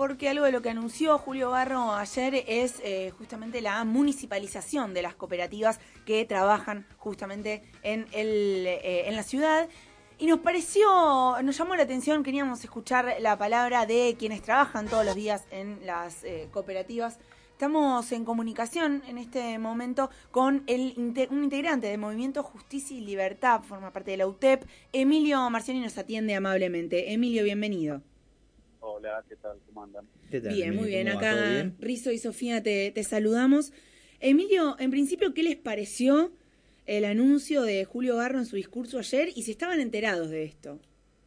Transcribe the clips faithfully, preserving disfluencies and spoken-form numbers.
porque algo de lo que anunció Julio Garro ayer es eh, justamente la municipalización de las cooperativas que trabajan justamente en, el, eh, en la ciudad. Y nos pareció, nos llamó la atención, queríamos escuchar la palabra de quienes trabajan todos los días en las eh, cooperativas. Estamos en comunicación en este momento con el un integrante del Movimiento Justicia y Libertad, forma parte de la U T E P, Emilio Marciani, nos atiende amablemente. Emilio, bienvenido. Hola, ¿qué tal? ¿Cómo andan? ¿Qué tal, bien, Emilio? Muy bien. Acá Rizo y Sofía te, te saludamos. Emilio, en principio, ¿qué les pareció el anuncio de Julio Garro en su discurso ayer y si estaban enterados de esto?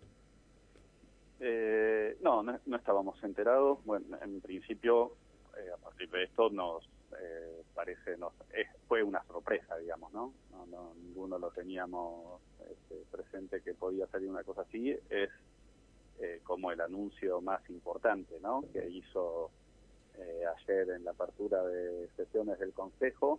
Eh, no, no, no estábamos enterados. Bueno, en principio, eh, a partir de esto nos eh, parece, nos es, fue una sorpresa, digamos, ¿no? No, no ninguno lo teníamos este, presente que podía salir una cosa así. Es eh, como el anuncio más importante, ¿no? Que hizo eh, ayer en la apertura de sesiones del Consejo.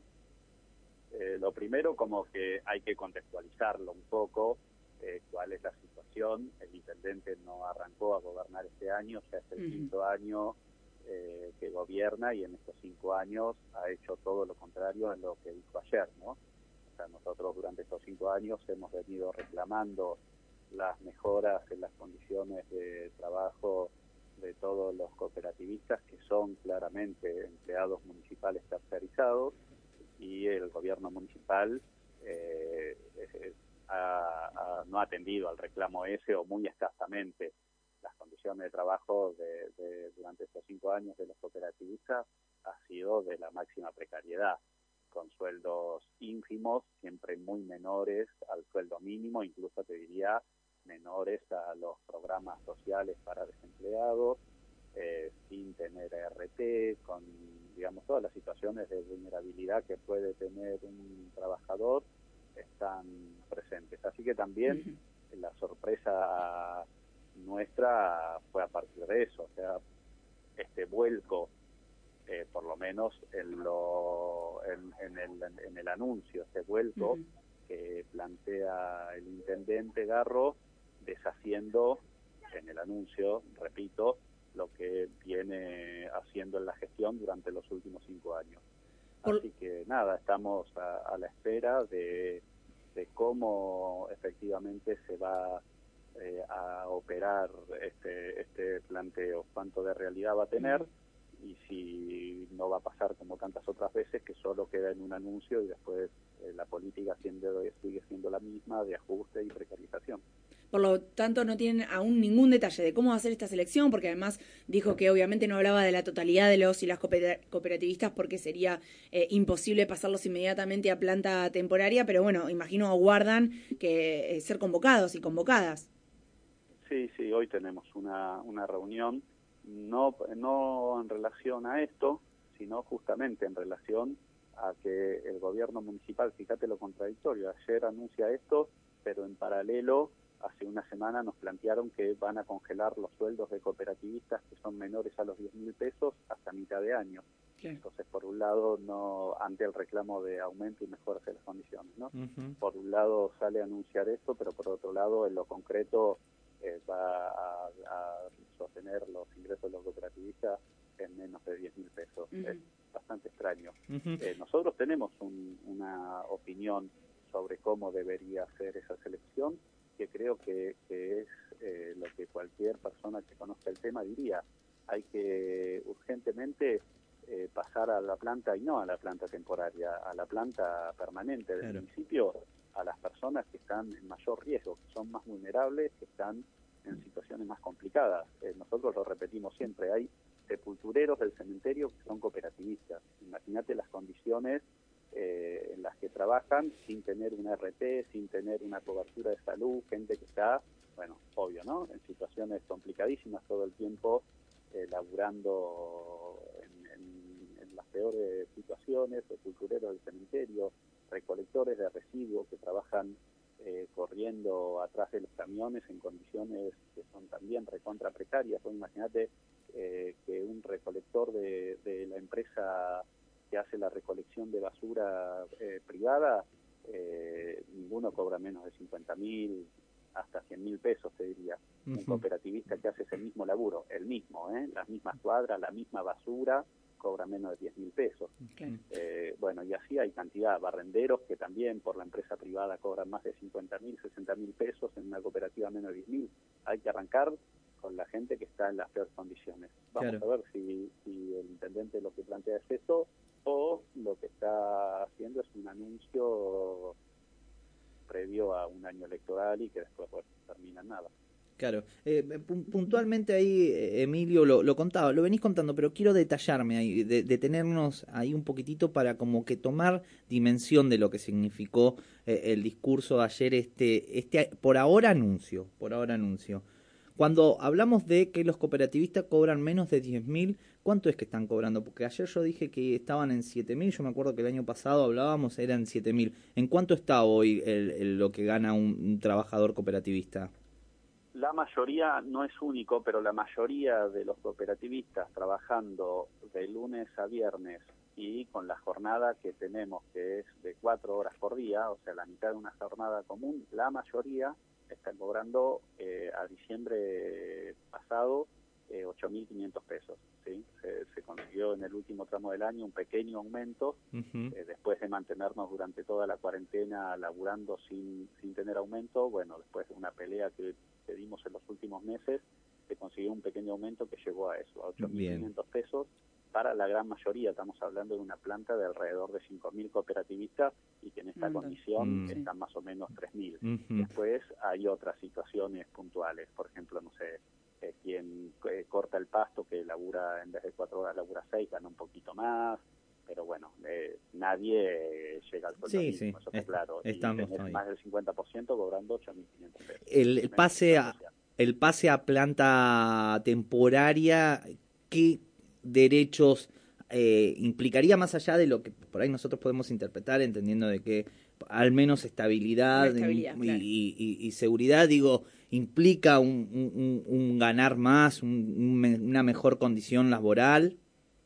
Eh, lo primero, como que hay que contextualizarlo un poco, eh, cuál es la situación. El intendente no arrancó a gobernar este año, ya es el uh-huh. quinto año eh, que gobierna y en estos cinco años ha hecho todo lo contrario en lo que dijo ayer, ¿no? O sea, nosotros durante estos cinco años hemos venido reclamando las mejoras en las condiciones de trabajo de todos los cooperativistas que son claramente empleados municipales tercerizados, y el gobierno municipal eh, eh, ha, ha, no ha atendido al reclamo ese o muy escasamente. Las condiciones de trabajo de, de, durante estos cinco años de los cooperativistas ha sido de la máxima precariedad, con sueldos ínfimos, siempre muy menores al sueldo mínimo, incluso te diría menores a los programas sociales para desempleados, eh, sin tener R T, con digamos todas las situaciones de vulnerabilidad que puede tener un trabajador están presentes. Así que también uh-huh. la sorpresa nuestra fue a partir de eso, o sea, este vuelco, eh, por lo menos en, lo, en, en, el, en el anuncio, este vuelco uh-huh. que plantea el intendente Garro, deshaciendo en el anuncio, repito, lo que viene haciendo en la gestión durante los últimos cinco años. Por... Así que nada, estamos a, a la espera de, de cómo efectivamente se va eh, a operar este, este planteo, cuánto de realidad va a tener mm. y si no va a pasar como tantas otras veces que solo queda en un anuncio y después eh, la política siendo, sigue siendo la misma de ajuste y precarización. Por lo tanto, no tienen aún ningún detalle de cómo va a ser esta selección, porque además dijo que obviamente no hablaba de la totalidad de los y las cooperativistas porque sería eh, imposible pasarlos inmediatamente a planta temporaria, pero bueno, imagino aguardan que eh, ser convocados y convocadas. Sí, sí, hoy tenemos una, una reunión, no, no en relación a esto, sino justamente en relación a que el gobierno municipal, fíjate lo contradictorio, ayer anuncia esto, pero en paralelo hace una semana nos plantearon que van a congelar los sueldos de cooperativistas que son menores a los diez mil pesos hasta mitad de año. ¿Qué? Entonces, por un lado, no ante el reclamo de aumento y mejoras de las condiciones, ¿no? Uh-huh. Por un lado sale a anunciar esto, pero por otro lado, en lo concreto, eh, va a, a sostener los ingresos de los cooperativistas en menos de diez mil pesos. Uh-huh. Es bastante extraño. Uh-huh. Eh, nosotros tenemos un, una opinión sobre cómo debería ser esa selección, que creo que, que es eh, lo que cualquier persona que conozca el tema diría. Hay que urgentemente eh, pasar a la planta, y no a la planta temporaria, a la planta permanente del claro. municipio, a las personas que están en mayor riesgo, que son más vulnerables, que están en situaciones más complicadas. Eh, nosotros lo repetimos siempre, hay sepultureros del cementerio que son cooperativistas. Imagínate las condiciones Eh, en las que trabajan sin tener una R T, sin tener una cobertura de salud, gente que está, bueno, obvio, ¿no?, en situaciones complicadísimas todo el tiempo, eh, laburando en, en, en las peores situaciones, sepultureros del cementerio, recolectores de residuos que trabajan eh, corriendo atrás de los camiones en condiciones que son también recontra precarias. Pues imagínate eh, que un recolector de, de la empresa que hace la recolección de basura eh, privada, eh, ninguno cobra menos de cincuenta mil, hasta cien mil pesos, te diría. Uh-huh. Un cooperativista que hace ese mismo laburo, el mismo, ¿eh? Las mismas cuadras, la misma basura, cobra menos de diez mil pesos. Okay. Eh, bueno, y así hay cantidad de barrenderos que también por la empresa privada cobran más de cincuenta mil, sesenta mil pesos, en una cooperativa menos de diez mil. Hay que arrancar con la gente que está en las peores condiciones. Vamos claro. a ver si, si el intendente lo que plantea es eso, o lo que está haciendo es un anuncio previo a un año electoral y que después pues, termina en nada. Claro, eh, puntualmente ahí, Emilio, lo, lo contaba, lo venís contando, pero quiero detallarme ahí, de, detenernos ahí un poquitito para como que tomar dimensión de lo que significó eh, el discurso de ayer, este, este, por ahora anuncio, por ahora anuncio. Cuando hablamos de que los cooperativistas cobran menos de diez mil, ¿cuánto es que están cobrando? Porque ayer yo dije que estaban en siete mil, yo me acuerdo que el año pasado hablábamos, eran siete mil. ¿En cuánto está hoy el, el, lo que gana un, un trabajador cooperativista? La mayoría, no es único, pero la mayoría de los cooperativistas trabajando de lunes a viernes y con la jornada que tenemos, que es de cuatro horas por día, o sea, la mitad de una jornada común, la mayoría están cobrando eh, a diciembre pasado eh, ocho mil quinientos pesos. ¿Sí? Se, se consiguió en el último tramo del año un pequeño aumento, uh-huh. eh, después de mantenernos durante toda la cuarentena laburando sin, sin tener aumento. Bueno, después de una pelea que, que dimos en los últimos meses, se consiguió un pequeño aumento que llegó a eso, a ocho mil quinientos pesos. Para la gran mayoría, estamos hablando de una planta de alrededor de cinco mil cooperativistas y que en esta mm, condición mm. están más o menos tres mil. Mm-hmm. Después hay otras situaciones puntuales, por ejemplo, no sé, eh, quien eh, corta el pasto, que labura en vez de cuatro horas, labura seis, gana un poquito más, pero bueno, eh, nadie eh, llega al sueldo sí, mínimo, sí, eso está es, claro. Estamos y tenés más del cincuenta por ciento cobrando ocho mil quinientos pesos. El, el, pase a, el pase a planta temporaria, ¿qué derechos eh, implicaría más allá de lo que por ahí nosotros podemos interpretar, entendiendo de que al menos estabilidad, estabilidad y, claro. y, y, y seguridad, digo, implica un, un, un ganar más, un, un, una mejor condición laboral?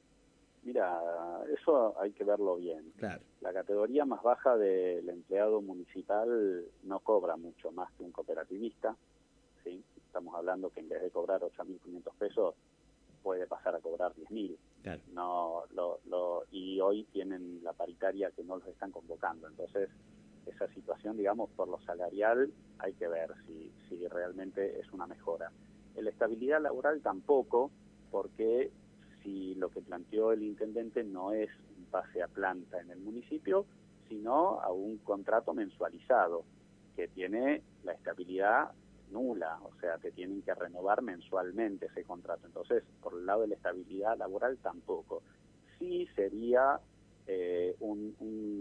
Mira, eso hay que verlo bien. Claro. La categoría más baja del empleado municipal no cobra mucho más que un cooperativista, ¿sí? Estamos hablando que en vez de cobrar ocho mil quinientos pesos, puede pasar a cobrar diez mil. Claro. No, lo, lo, y hoy tienen la paritaria que no los están convocando. Entonces, esa situación, digamos, por lo salarial, hay que ver si, si realmente es una mejora. En la estabilidad laboral tampoco, porque si lo que planteó el intendente no es un pase a planta en el municipio, sino a un contrato mensualizado, que tiene la estabilidad nula, o sea, te tienen que renovar mensualmente ese contrato. Entonces, por el lado de la estabilidad laboral tampoco. Sí sería eh, un,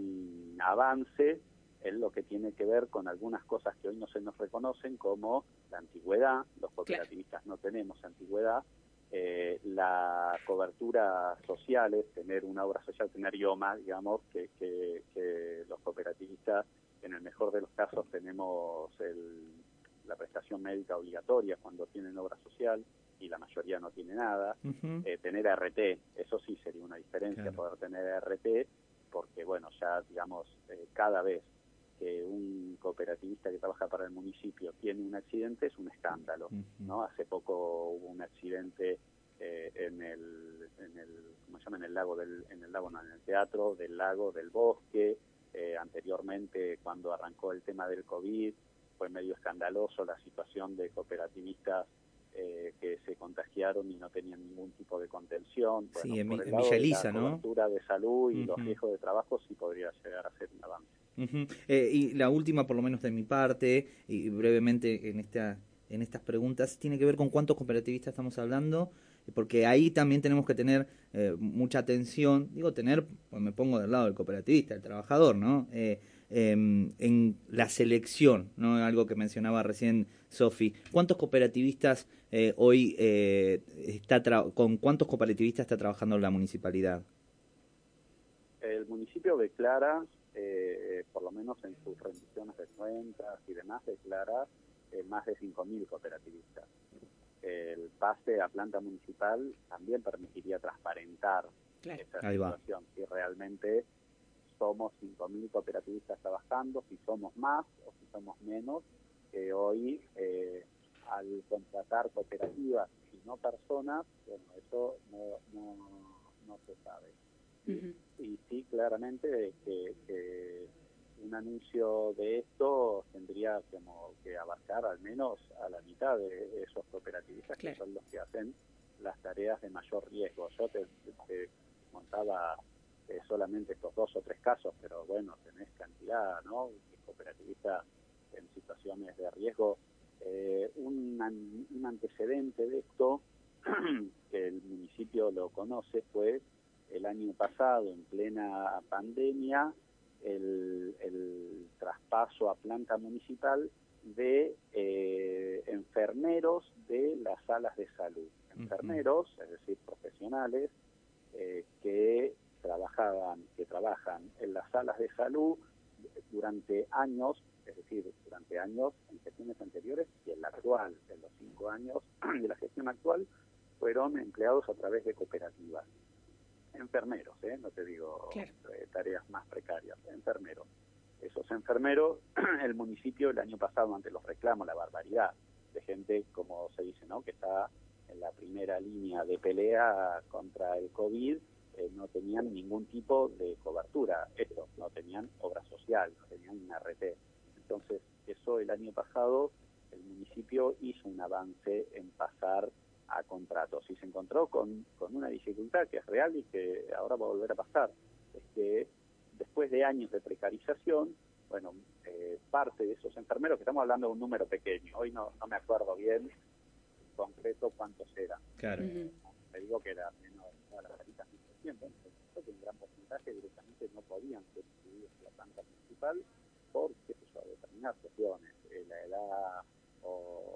un avance en lo que tiene que ver con algunas cosas que hoy no se nos reconocen, como la antigüedad. Los cooperativistas no tenemos antigüedad. Eh, la cobertura social, es tener una obra social, tener I O M A, digamos, que, que, que los cooperativistas, en el mejor de los casos, tenemos el, la prestación médica obligatoria cuando tienen obra social, y la mayoría no tiene nada. Uh-huh. eh, tener R T, eso sí sería una diferencia, claro. Poder tener R T, porque bueno, ya digamos, eh, cada vez que un cooperativista que trabaja para el municipio tiene un accidente, es un escándalo, uh-huh. ¿no? Hace poco hubo un accidente eh, en el, en el, ¿cómo se llama? En el lago del, en el lago, no, en el teatro del lago del Bosque. Eh, anteriormente, cuando arrancó el tema del COVID, fue medio escandaloso la situación de cooperativistas eh, que se contagiaron y no tenían ningún tipo de contención. Bueno, sí, en, por el en lado Villa de Elisa, la ¿no? cobertura de salud y uh-huh. los riesgos de trabajo, sí podría llegar a ser un avance. Uh-huh. Eh, y la última, por lo menos de mi parte, y brevemente en esta en estas preguntas, tiene que ver con cuántos cooperativistas estamos hablando, porque ahí también tenemos que tener eh, mucha atención, digo tener, pues me pongo del lado del cooperativista, el trabajador, ¿no? Eh, eh, en la selección, ¿no? Algo que mencionaba recién Sofi. ¿Cuántos cooperativistas eh, hoy eh, está tra- con cuántos cooperativistas está trabajando la municipalidad? El municipio declara, eh, por lo menos en sus rendiciones de cuentas y demás, declara eh, más de cinco mil cooperativistas. El pase a planta municipal también permitiría transparentar claro. esa Ahí situación, va. Si realmente somos cinco mil cooperativistas trabajando, si somos más o si somos menos, que hoy eh, al contratar cooperativas y no personas, bueno, eso no, no, no se sabe. Uh-huh. Y, y sí, claramente que, que un anuncio de esto tendría como que abarcar al menos a la mitad de esos cooperativistas, claro, que son los que hacen las tareas de mayor riesgo. Yo te, te montaba eh, solamente estos dos o tres casos, pero bueno, tenés cantidad, ¿no?, de cooperativistas en situaciones de riesgo. Eh, un, un antecedente de esto, que el municipio lo conoce, fue el año pasado, en plena pandemia, el, el traspaso a planta municipal de eh, enfermeros de las salas de salud. Enfermeros, es decir, profesionales, eh, que trabajaban, que trabajan en las salas de salud durante años, es decir, durante años en gestiones anteriores y en la actual, en los cinco años de la gestión actual, fueron empleados a través de cooperativas. Enfermeros, ¿eh? No te digo claro. eh, tareas más precarias, enfermeros. Esos enfermeros, el municipio el año pasado, ante los reclamos, la barbaridad de gente, como se dice, ¿no?, que está en la primera línea de pelea contra el COVID, eh, no tenían ningún tipo de cobertura. Esto, no tenían obra social, no tenían una R T. Entonces, eso el año pasado, el municipio hizo un avance en pasar a contratos y se encontró con, con una dificultad que es real y que ahora va a volver a pasar. Es que después de años de precarización, bueno, eh, parte de esos enfermeros, que estamos hablando de un número pequeño, hoy no, no me acuerdo bien en concreto cuántos eran. Claro. Eh, te digo que era menos de las taritas mil trescientos, entonces un gran porcentaje directamente no podían ser incluidos en la planta municipal por, qué sé yo, determinadas cuestiones, eh, la edad o,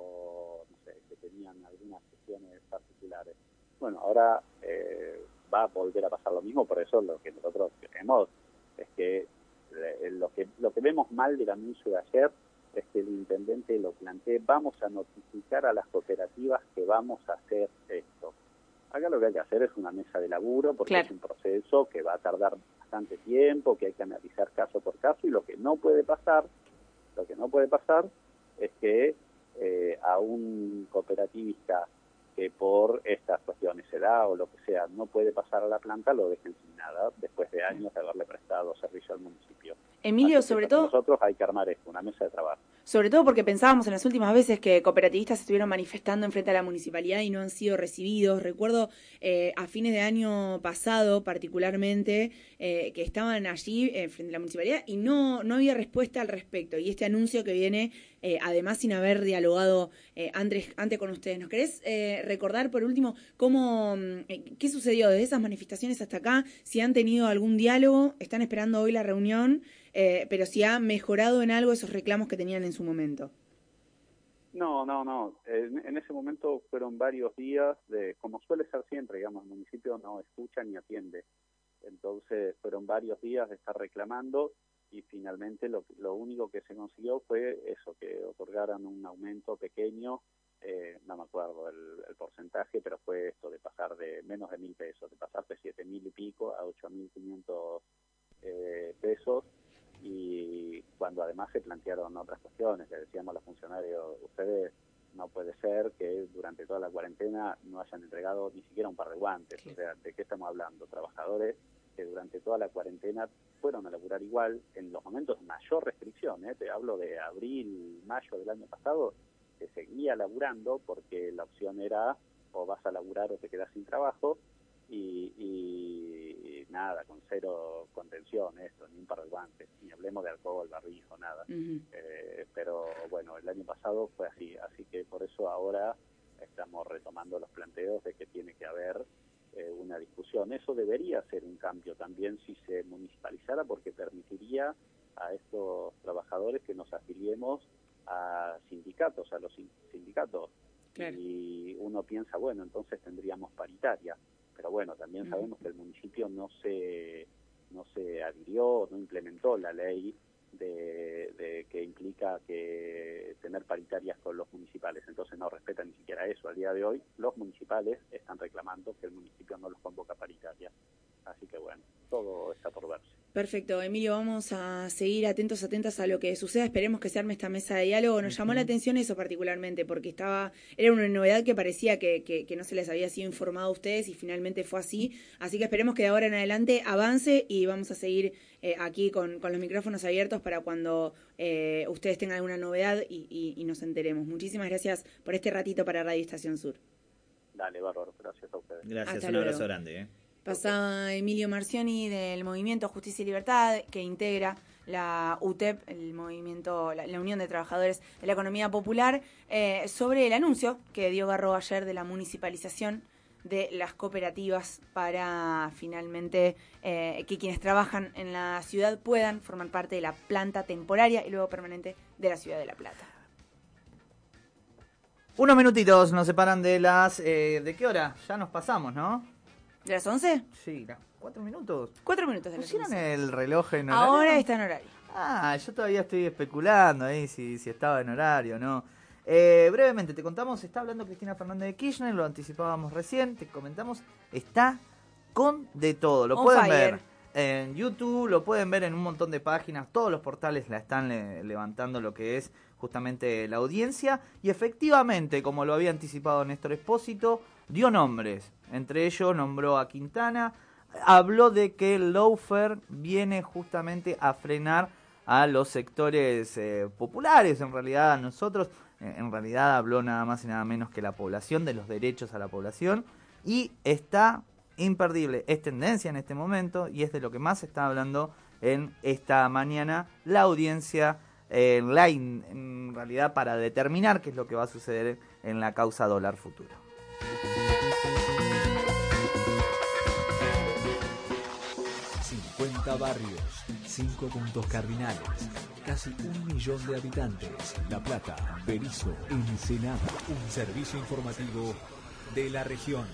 o, no sé, que tenían algunas cuestiones particulares. Bueno, ahora eh, va a volver a pasar lo mismo, por eso lo que nosotros queremos es que eh, lo que lo que vemos mal del anuncio de ayer es que el intendente lo plantee: vamos a notificar a las cooperativas que vamos a hacer esto. Acá lo que hay que hacer es una mesa de laburo, porque claro, es un proceso que va a tardar bastante tiempo, que hay que analizar caso por caso, y lo que no puede pasar, lo que no puede pasar es que eh, a un cooperativista que por estas cuestiones se da o lo que sea no puede pasar a la planta, lo dejen sin nada después de años de haberle prestado servicio al municipio. Emilio, Así sobre que para todo... nosotros hay que armar esto, una mesa de trabajo. Sobre todo porque pensábamos en las últimas veces que cooperativistas se estuvieron manifestando en frente a la municipalidad y no han sido recibidos. Recuerdo eh, a fines de año pasado particularmente eh, que estaban allí eh, frente a la municipalidad y no, no había respuesta al respecto. Y este anuncio que viene, eh, además sin haber dialogado eh, antes, antes con ustedes. ¿Nos querés eh, recordar por último cómo eh, qué sucedió desde esas manifestaciones hasta acá? Si han tenido algún diálogo, están esperando hoy la reunión. Eh, pero si ha mejorado en algo esos reclamos que tenían en su momento. No, no, no. En, en ese momento fueron varios días de, como suele ser siempre, digamos, el municipio no escucha ni atiende. Entonces fueron varios días de estar reclamando y finalmente lo, lo único que se consiguió fue eso, que otorgaran un aumento pequeño, eh, no me acuerdo el, el porcentaje, pero fue esto de pasar de menos de mil pesos, de pasar de siete mil y pico a ocho mil quinientos eh, pesos. Y cuando además se plantearon otras cuestiones, le decíamos a los funcionarios: ustedes no puede ser que durante toda la cuarentena no hayan entregado ni siquiera un par de guantes. O sea, ¿de qué estamos hablando? Trabajadores que durante toda la cuarentena fueron a laburar igual en los momentos de mayor restricción, ¿eh? Te hablo de abril, mayo del año pasado, se seguía laburando porque la opción era o vas a laburar o te quedas sin trabajo. Y, y nada, con cero contención esto, ni un par de guantes, ni hablemos de alcohol, barbijo, nada. Uh-huh. Eh, pero bueno, el año pasado fue así, así que por eso ahora estamos retomando los planteos de que tiene que haber eh, una discusión. Eso debería ser un cambio también si se municipalizara, porque permitiría a estos trabajadores que nos afiliemos a sindicatos, a los sindicatos. Claro. Y uno piensa, bueno, entonces tendríamos paritaria. Pero bueno, también sabemos que el municipio no se no se adhirió, no implementó la ley de, de que implica que tener paritarias con los municipales, entonces no respeta ni siquiera eso. Al día de hoy los municipales están reclamando que el municipio no los convoca paritaria, así que bueno, todo está por verse. Perfecto, Emilio, vamos a seguir atentos, atentas a lo que suceda. Esperemos que se arme esta mesa de diálogo. Nos llamó la atención eso particularmente, porque estaba era una novedad que parecía que, que, que no se les había sido informado a ustedes y finalmente fue así. Así que esperemos que de ahora en adelante avance y vamos a seguir eh, aquí con, con los micrófonos abiertos para cuando eh, ustedes tengan alguna novedad y, y, y nos enteremos. Muchísimas gracias por este ratito para Radio Estación Sur. Dale, bárbaro, gracias a ustedes. Gracias, Hasta un luego. abrazo grande. ¿eh? Pasaba Emilio Marcioni del Movimiento Justicia y Libertad, que integra la U T E P, el movimiento, la, la Unión de Trabajadores de la Economía Popular, eh, sobre el anuncio que dio Garro ayer de la municipalización de las cooperativas para finalmente eh, que quienes trabajan en la ciudad puedan formar parte de la planta temporaria y luego permanente de la ciudad de La Plata. Unos minutitos nos separan de las... Eh, ¿De qué hora? Ya nos pasamos, ¿no? ¿De las once? Sí, ¿cuatro minutos? Cuatro minutos de las ¿Pusieron once. el reloj en horario? Ahora está en horario. Ah, yo todavía estoy especulando ahí si, si estaba en horario o no. Eh, brevemente, te contamos, está hablando Cristina Fernández de Kirchner, lo anticipábamos recién, te comentamos, está con de todo. Lo On pueden fire. ver en YouTube, lo pueden ver en un montón de páginas, todos los portales la están le- levantando lo que es justamente la audiencia. Y efectivamente, como lo había anticipado Néstor Espósito, dio nombres. Entre ellos nombró a Quintana, habló de que el lawfare viene justamente a frenar a los sectores eh, populares, en realidad a nosotros, eh, en realidad habló nada más y nada menos que la población, de los derechos a la población, y está imperdible, es tendencia en este momento y es de lo que más se está hablando en esta mañana la audiencia, eh, la in, en realidad para determinar qué es lo que va a suceder en la causa dólar futuro. cincuenta barrios, cinco puntos cardinales, casi un millón de habitantes. La Plata, Berisso, Ensenada. Un servicio informativo de la región.